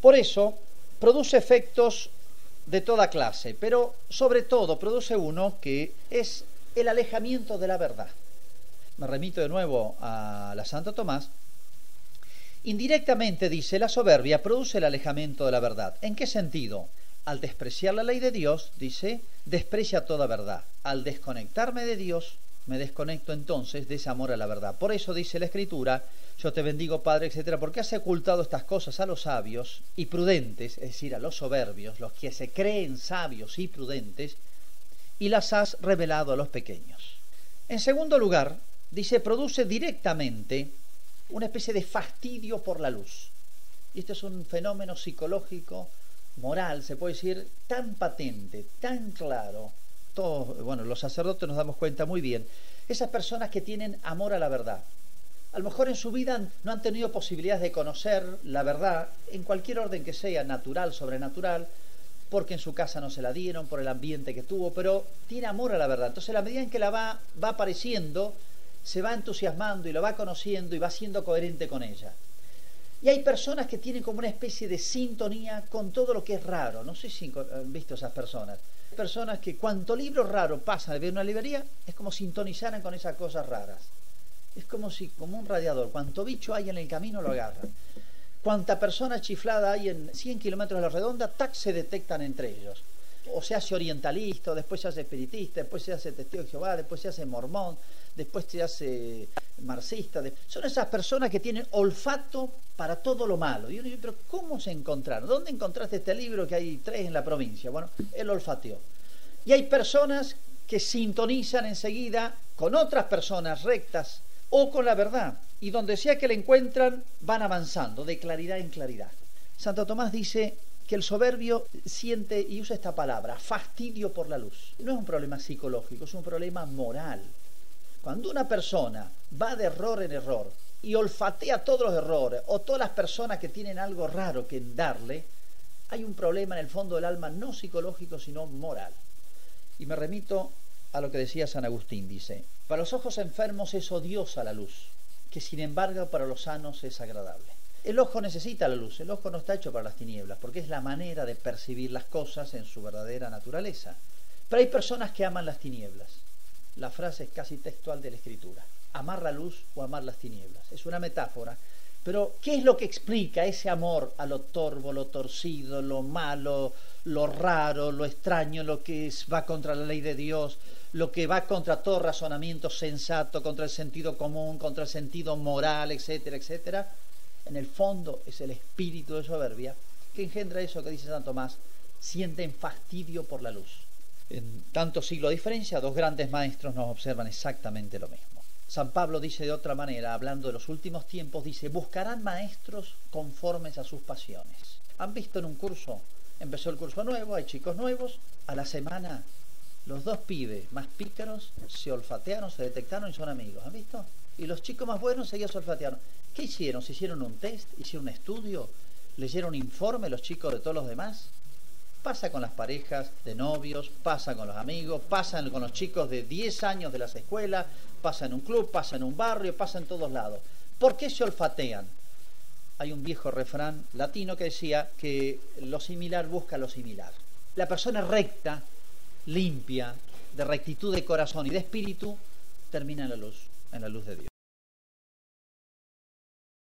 Por eso produce efectos de toda clase, pero sobre todo produce uno que es el alejamiento de la verdad. Me remito de nuevo a la Santo Tomás. Indirectamente dice, la soberbia produce el alejamiento de la verdad. ¿En qué sentido? Al despreciar la ley de Dios, dice, desprecia toda verdad. Al desconectarme de Dios, me desconecto entonces de ese amor a la verdad. Por eso dice la Escritura, yo te bendigo, Padre, etcétera, porque has ocultado estas cosas a los sabios y prudentes, es decir, a los soberbios, los que se creen sabios y prudentes, y las has revelado a los pequeños. En segundo lugar, dice, produce directamente una especie de fastidio por la luz. Y este es un fenómeno psicológico, moral, se puede decir, tan patente, tan claro. Todos, bueno, los sacerdotes nos damos cuenta muy bien. Esas personas que tienen amor a la verdad. A lo mejor en su vida no han tenido posibilidades de conocer la verdad, en cualquier orden que sea, natural, sobrenatural, porque en su casa no se la dieron, por el ambiente que tuvo, pero tiene amor a la verdad. Entonces, a la medida en que la va apareciendo, se va entusiasmando y lo va conociendo y va siendo coherente con ella. Y hay personas que tienen como una especie de sintonía con todo lo que es raro. No sé si han visto esas personas. Personas que cuanto libro raro pasan de ver una librería, es como sintonizaran con esas cosas raras. Es como un radiador. Cuanto bicho hay en el camino lo agarran. Cuanta persona chiflada hay en 100 kilómetros a la redonda, tac, se detectan entre ellos. O se hace orientalista, después se hace espiritista, después se hace testigo de Jehová, después se hace mormón, después se hace marxista. Son esas personas que tienen olfato para todo lo malo. Y uno dice, pero ¿cómo se encontraron? ¿Dónde encontraste este libro que hay 3 en la provincia? Bueno, él olfateó. Y hay personas que sintonizan enseguida con otras personas rectas o con la verdad. Y donde sea que la encuentran, van avanzando de claridad en claridad. Santo Tomás dice que el soberbio siente, y usa esta palabra, fastidio por la luz. No es un problema psicológico, es un problema moral. Cuando una persona va de error en error y olfatea todos los errores o todas las personas que tienen algo raro que darle, hay un problema en el fondo del alma, no psicológico, sino moral. Y me remito a lo que decía San Agustín, dice, para los ojos enfermos es odiosa la luz, que sin embargo para los sanos es agradable. El ojo necesita la luz, el ojo no está hecho para las tinieblas, porque es la manera de percibir las cosas en su verdadera naturaleza. Pero hay personas que aman las tinieblas. La frase es casi textual de la Escritura. Amar la luz o amar las tinieblas. Es una metáfora. Pero, ¿qué es lo que explica ese amor a lo torvo, lo torcido, lo malo, lo raro, lo extraño, lo que va contra la ley de Dios, lo que va contra todo razonamiento sensato, contra el sentido común, contra el sentido moral, etcétera, etcétera? En el fondo es el espíritu de soberbia que engendra eso que dice San Tomás, sienten fastidio por la luz. En tanto siglo de diferencia, 2 grandes maestros nos observan exactamente lo mismo. San Pablo dice de otra manera, hablando de los últimos tiempos, dice, buscarán maestros conformes a sus pasiones. ¿Han visto en un curso? Empezó el curso nuevo, hay chicos nuevos, a la semana los 2 pibes más pícaros se olfatearon, se detectaron y son amigos. ¿Han visto? Y los chicos más buenos seguían olfatearon. ¿Qué hicieron? ¿Se hicieron un test? ¿Hicieron un estudio? ¿Leyeron un informe los chicos de todos los demás? Pasa con las parejas de novios, pasa con los amigos, pasa con los chicos de 10 años de las escuelas, pasa en un club, pasa en un barrio, pasa en todos lados. ¿Por qué se olfatean? Hay un viejo refrán latino que decía que lo similar busca lo similar. La persona recta, limpia, de rectitud de corazón y de espíritu, termina en la luz de Dios.